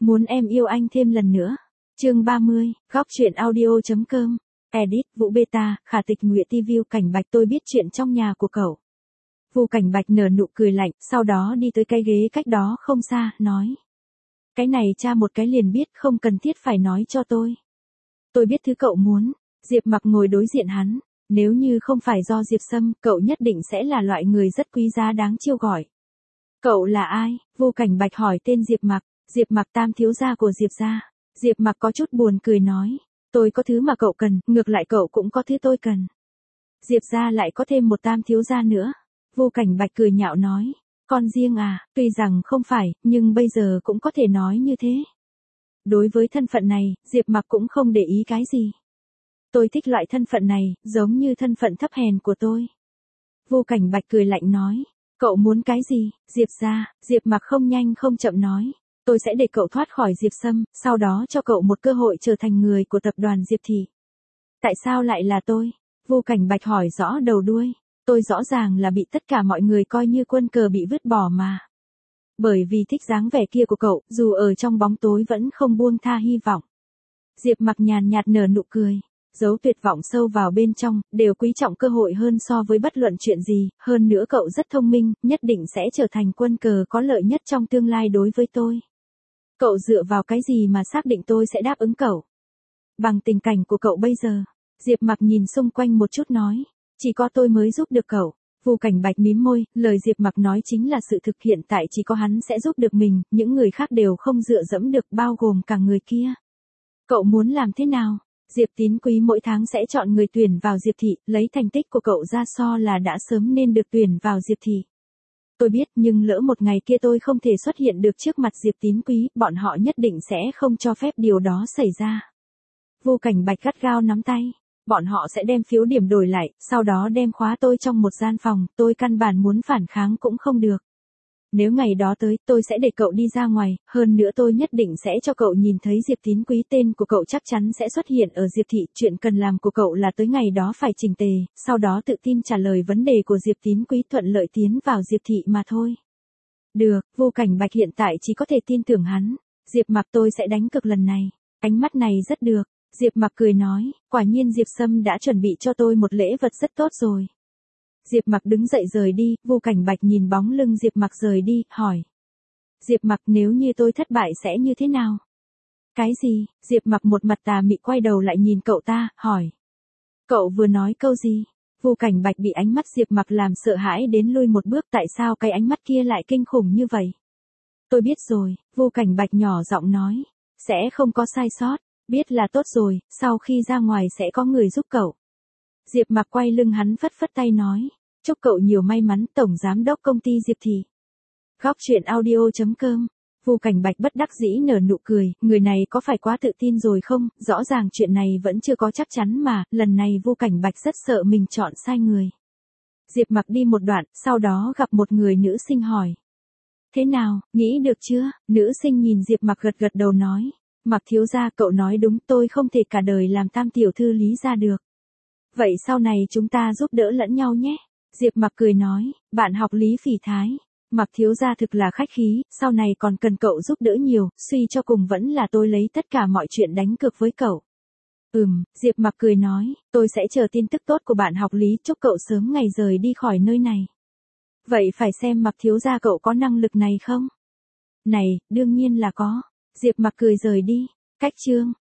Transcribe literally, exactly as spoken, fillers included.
Muốn em yêu anh thêm lần nữa. Chương ba mươi, góc truyện audio.com. Edit, Vũ Beta, Khả Tịch Nguyệt ti vi Cảnh Bạch tôi biết chuyện trong nhà của cậu. Vu Cảnh Bạch nở nụ cười lạnh, sau đó đi tới cái ghế cách đó không xa, nói. Cái này cha một cái liền biết, không cần thiết phải nói cho tôi. Tôi biết thứ cậu muốn. Diệp Mặc ngồi đối diện hắn. Nếu như không phải do Diệp Sâm, cậu nhất định sẽ là loại người rất quý giá đáng chiêu gọi. Cậu là ai? Vu Cảnh Bạch hỏi tên Diệp Mặc. Diệp Mặc tam thiếu gia của Diệp gia. Diệp Mặc có chút buồn cười nói. Tôi có thứ mà cậu cần, ngược lại cậu cũng có thứ tôi cần. Diệp gia lại có thêm một tam thiếu gia nữa. Vu Cảnh Bạch cười nhạo nói. Con riêng à, tuy rằng không phải, nhưng bây giờ cũng có thể nói như thế. Đối với thân phận này, Diệp Mặc cũng không để ý cái gì. Tôi thích loại thân phận này, giống như thân phận thấp hèn của tôi. Vu Cảnh Bạch cười lạnh nói. Cậu muốn cái gì? Diệp gia. Diệp Mặc không nhanh không chậm nói. Tôi sẽ để cậu thoát khỏi Diệp Sâm, sau đó cho cậu một cơ hội trở thành người của tập đoàn Diệp Thị. Tại sao lại là tôi? Vu Cảnh Bạch hỏi rõ đầu đuôi. Tôi rõ ràng là bị tất cả mọi người coi như quân cờ bị vứt bỏ mà. Bởi vì thích dáng vẻ kia của cậu, dù ở trong bóng tối vẫn không buông tha hy vọng. Diệp Mặc nhàn nhạt nở nụ cười. Giấu tuyệt vọng sâu vào bên trong, đều quý trọng cơ hội hơn so với bất luận chuyện gì, hơn nữa cậu rất thông minh, nhất định sẽ trở thành quân cờ có lợi nhất trong tương lai đối với tôi. Cậu dựa vào cái gì mà xác định tôi sẽ đáp ứng cậu? Bằng tình cảnh của cậu bây giờ. Diệp Mặc nhìn xung quanh một chút nói. Chỉ có tôi mới giúp được cậu. Vu Cảnh Bạch mím môi, lời Diệp Mặc nói chính là sự thực, hiện tại chỉ có hắn sẽ giúp được mình, những người khác đều không dựa dẫm được, bao gồm cả người kia. Cậu muốn làm thế nào? Diệp Tín Quý mỗi tháng sẽ chọn người tuyển vào Diệp Thị, lấy thành tích của cậu ra so là đã sớm nên được tuyển vào Diệp Thị. Tôi biết, nhưng lỡ một ngày kia tôi không thể xuất hiện được trước mặt Diệp Tín Quý, bọn họ nhất định sẽ không cho phép điều đó xảy ra. Vu Cảnh Bạch gắt gao nắm tay. Bọn họ sẽ đem phiếu điểm đổi lại, sau đó đem khóa tôi trong một gian phòng, tôi căn bản muốn phản kháng cũng không được. Nếu ngày đó tới, tôi sẽ để cậu đi ra ngoài, hơn nữa tôi nhất định sẽ cho cậu nhìn thấy Diệp Tín Quý, tên của cậu chắc chắn sẽ xuất hiện ở Diệp Thị, chuyện cần làm của cậu là tới ngày đó phải chỉnh tề, sau đó tự tin trả lời vấn đề của Diệp Tín Quý, thuận lợi tiến vào Diệp Thị mà thôi. Được, Vu Cảnh Bạch hiện tại chỉ có thể tin tưởng hắn. Diệp Mặc, tôi sẽ đánh cược lần này. Ánh mắt này rất được. Diệp Mặc cười nói, quả nhiên Diệp Sâm đã chuẩn bị cho tôi một lễ vật rất tốt rồi. Diệp Mặc đứng dậy rời đi, Vu Cảnh Bạch nhìn bóng lưng Diệp Mặc rời đi, hỏi. Diệp Mặc, nếu như tôi thất bại sẽ như thế nào? Cái gì? Diệp Mặc một mặt tà mị quay đầu lại nhìn cậu ta, hỏi. Cậu vừa nói câu gì? Vu Cảnh Bạch bị ánh mắt Diệp Mặc làm sợ hãi đến lui một bước, tại sao cái ánh mắt kia lại kinh khủng như vậy? Tôi biết rồi, Vu Cảnh Bạch nhỏ giọng nói. Sẽ không có sai sót. Biết là tốt rồi, sau khi ra ngoài sẽ có người giúp cậu. Diệp Mặc quay lưng hắn phất phất tay nói. Chúc cậu nhiều may mắn, Tổng Giám đốc công ty Diệp Thị. Góc truyện audio.com. Vu Cảnh Bạch bất đắc dĩ nở nụ cười, người này có phải quá tự tin rồi không, rõ ràng chuyện này vẫn chưa có chắc chắn mà, lần này Vu Cảnh Bạch rất sợ mình chọn sai người. Diệp Mặc đi một đoạn, sau đó gặp một người nữ sinh hỏi. Thế nào, nghĩ được chưa? Nữ sinh nhìn Diệp Mặc gật gật đầu nói. Mặc thiếu gia, cậu nói đúng, tôi không thể cả đời làm tam tiểu thư Lý gia được. Vậy sau này chúng ta giúp đỡ lẫn nhau nhé. Diệp Mặc cười nói, bạn học Lý Phỉ Thái. Mặc thiếu gia thực là khách khí, sau này còn cần cậu giúp đỡ nhiều, suy cho cùng vẫn là tôi lấy tất cả mọi chuyện đánh cược với cậu. Ừm, Diệp Mặc cười nói, tôi sẽ chờ tin tức tốt của bạn học Lý, chúc cậu sớm ngày rời đi khỏi nơi này. Vậy phải xem Mặc thiếu gia cậu có năng lực này không? Này, đương nhiên là có. Diệp Mặc cười rời đi. Cách chương